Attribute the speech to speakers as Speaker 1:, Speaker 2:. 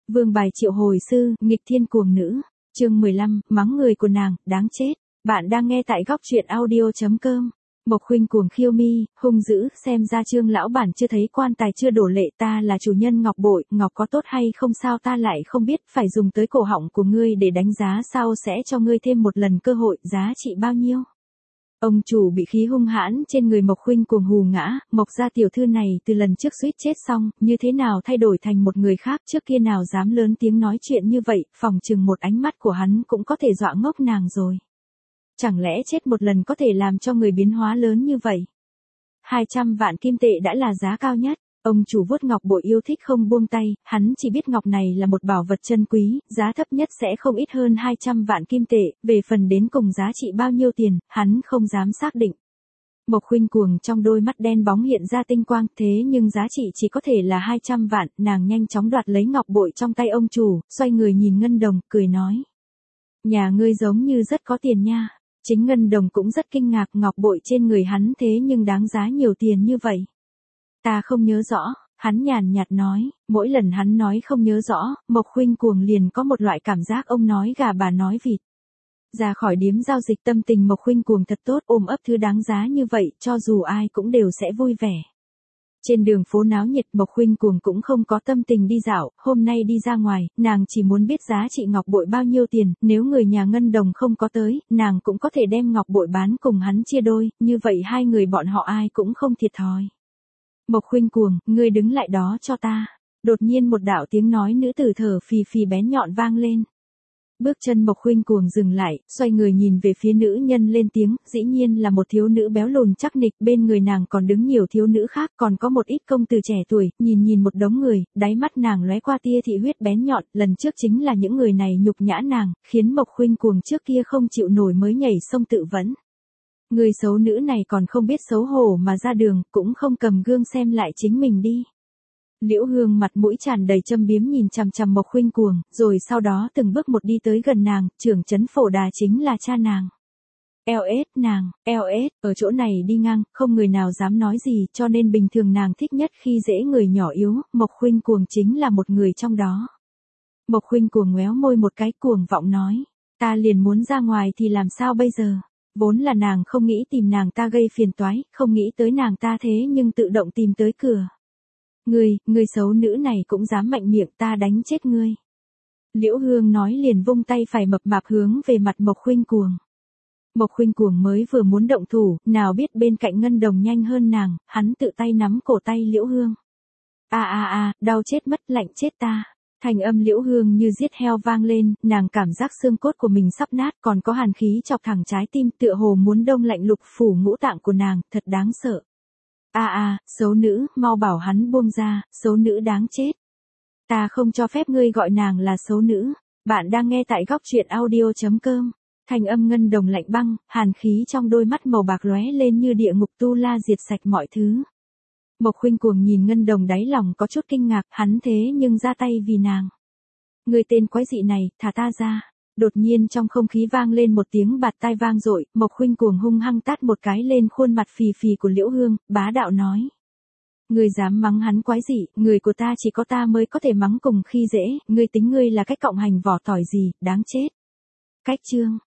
Speaker 1: Vương bài triệu hồi sư, nghịch thiên cuồng nữ. Chương 15, mắng người của nàng, đáng chết. Bạn đang nghe tại góc truyện audio.com. Mộc Khuynh cuồng khiêu mi, hung dữ, xem ra Trương lão bản chưa thấy quan tài chưa đổ lệ, ta là chủ nhân ngọc bội, ngọc có tốt hay không sao ta lại không biết, phải dùng tới cổ họng của ngươi để đánh giá, sau sẽ cho ngươi thêm một lần cơ hội, giá trị bao nhiêu? Ông chủ bị khí hung hãn trên người Mộc Khuynh cuồng hù ngã, Mộc gia tiểu thư này từ lần trước suýt chết xong, như thế nào thay đổi thành một người khác, trước kia nào dám lớn tiếng nói chuyện như vậy, phòng chừng một ánh mắt của hắn cũng có thể dọa ngốc nàng rồi. Chẳng lẽ chết một lần có thể làm cho người biến hóa lớn như vậy? 200 vạn kim tệ đã là giá cao nhất. Ông chủ vuốt ngọc bội yêu thích không buông tay, hắn chỉ biết ngọc này là một bảo vật chân quý, giá thấp nhất sẽ không ít hơn 200 vạn kim tệ, về phần đến cùng giá trị bao nhiêu tiền, hắn không dám xác định. Mộc Khuynh cuồng trong đôi mắt đen bóng hiện ra tinh quang, thế nhưng giá trị chỉ có thể là 200 vạn, nàng nhanh chóng đoạt lấy ngọc bội trong tay ông chủ, xoay người nhìn Ngân Đồng, cười nói. Nhà ngươi giống như rất có tiền nha. Chính Ngân Đồng cũng rất kinh ngạc, ngọc bội trên người hắn thế nhưng đáng giá nhiều tiền như vậy. Ta không nhớ rõ, hắn nhàn nhạt nói, mỗi lần hắn nói không nhớ rõ, Mộc Khuynh cuồng liền có một loại cảm giác ông nói gà bà nói vịt. Ra khỏi điếm giao dịch tâm tình Mộc Khuynh cuồng thật tốt, ôm ấp thứ đáng giá như vậy, cho dù ai cũng đều sẽ vui vẻ. Trên đường phố náo nhiệt, Mộc Khuynh cuồng cũng không có tâm tình đi dạo, hôm nay đi ra ngoài, nàng chỉ muốn biết giá trị ngọc bội bao nhiêu tiền, nếu người nhà Ngân Đồng không có tới, nàng cũng có thể đem ngọc bội bán cùng hắn chia đôi, như vậy hai người bọn họ ai cũng không thiệt thòi. Mộc Khuynh cuồng, ngươi đứng lại đó cho ta. Đột nhiên một đạo tiếng nói nữ tử thở phì phì bén nhọn vang lên. Bước chân Mộc Khuynh cuồng dừng lại, xoay người nhìn về phía nữ nhân lên tiếng, dĩ nhiên là một thiếu nữ béo lùn chắc nịch, bên người nàng còn đứng nhiều thiếu nữ khác, còn có một ít công tử trẻ tuổi, nhìn một đống người, đáy mắt nàng lóe qua tia thị huyết bén nhọn, lần trước chính là những người này nhục nhã nàng, khiến Mộc Khuynh cuồng trước kia không chịu nổi mới nhảy sông tự vẫn. Người xấu nữ này còn không biết xấu hổ mà ra đường, cũng không cầm gương xem lại chính mình đi. Liễu Hương mặt mũi tràn đầy châm biếm nhìn chằm chằm Mộc Khuynh cuồng, rồi sau đó từng bước một đi tới gần nàng, trưởng trấn Phổ Đà chính là cha nàng. nàng, ở chỗ này đi ngang, không người nào dám nói gì, cho nên bình thường nàng thích nhất khi dễ người nhỏ yếu, Mộc Khuynh cuồng chính là một người trong đó. Mộc Khuynh cuồng ngoéo môi một cái, cuồng vọng nói, ta liền muốn ra ngoài thì làm sao bây giờ? Vốn là nàng không nghĩ tìm nàng ta gây phiền toái, không nghĩ tới nàng ta thế nhưng tự động tìm tới cửa. Ngươi xấu nữ này cũng dám mạnh miệng, ta đánh chết ngươi. Liễu Hương nói liền vung tay phải mập mạp hướng về mặt Mộc Khuynh cuồng. Mộc Khuynh cuồng mới vừa muốn động thủ, nào biết bên cạnh Ngân Đồng nhanh hơn nàng, hắn tự tay nắm cổ tay Liễu Hương. Đau chết mất, lạnh chết ta. Thành âm Liễu Hương như giết heo vang lên, nàng cảm giác xương cốt của mình sắp nát, còn có hàn khí chọc thẳng trái tim, tựa hồ muốn đông lạnh lục phủ ngũ tạng của nàng, thật đáng sợ. Xấu nữ, mau bảo hắn buông ra, xấu nữ đáng chết. Ta không cho phép ngươi gọi nàng là xấu nữ. Bạn đang nghe tại góc truyện audio.com. Thành âm Ngân Đồng lạnh băng, hàn khí trong đôi mắt màu bạc lóe lên như địa ngục tu la diệt sạch mọi thứ. Mộc Khuynh cuồng nhìn Ngân Đồng đáy lòng có chút kinh ngạc, hắn thế nhưng ra tay vì nàng. Người tên quái dị này, thả ta ra. Đột nhiên trong không khí vang lên một tiếng bạt tai vang dội, Mộc Khuynh cuồng hung hăng tát một cái lên khuôn mặt phì phì của Liễu Hương, bá đạo nói. Ngươi dám mắng hắn quái dị, người của ta chỉ có ta mới có thể mắng cùng khi dễ, ngươi tính ngươi là cái cọng hành vỏ tỏi gì, đáng chết. Cách chương.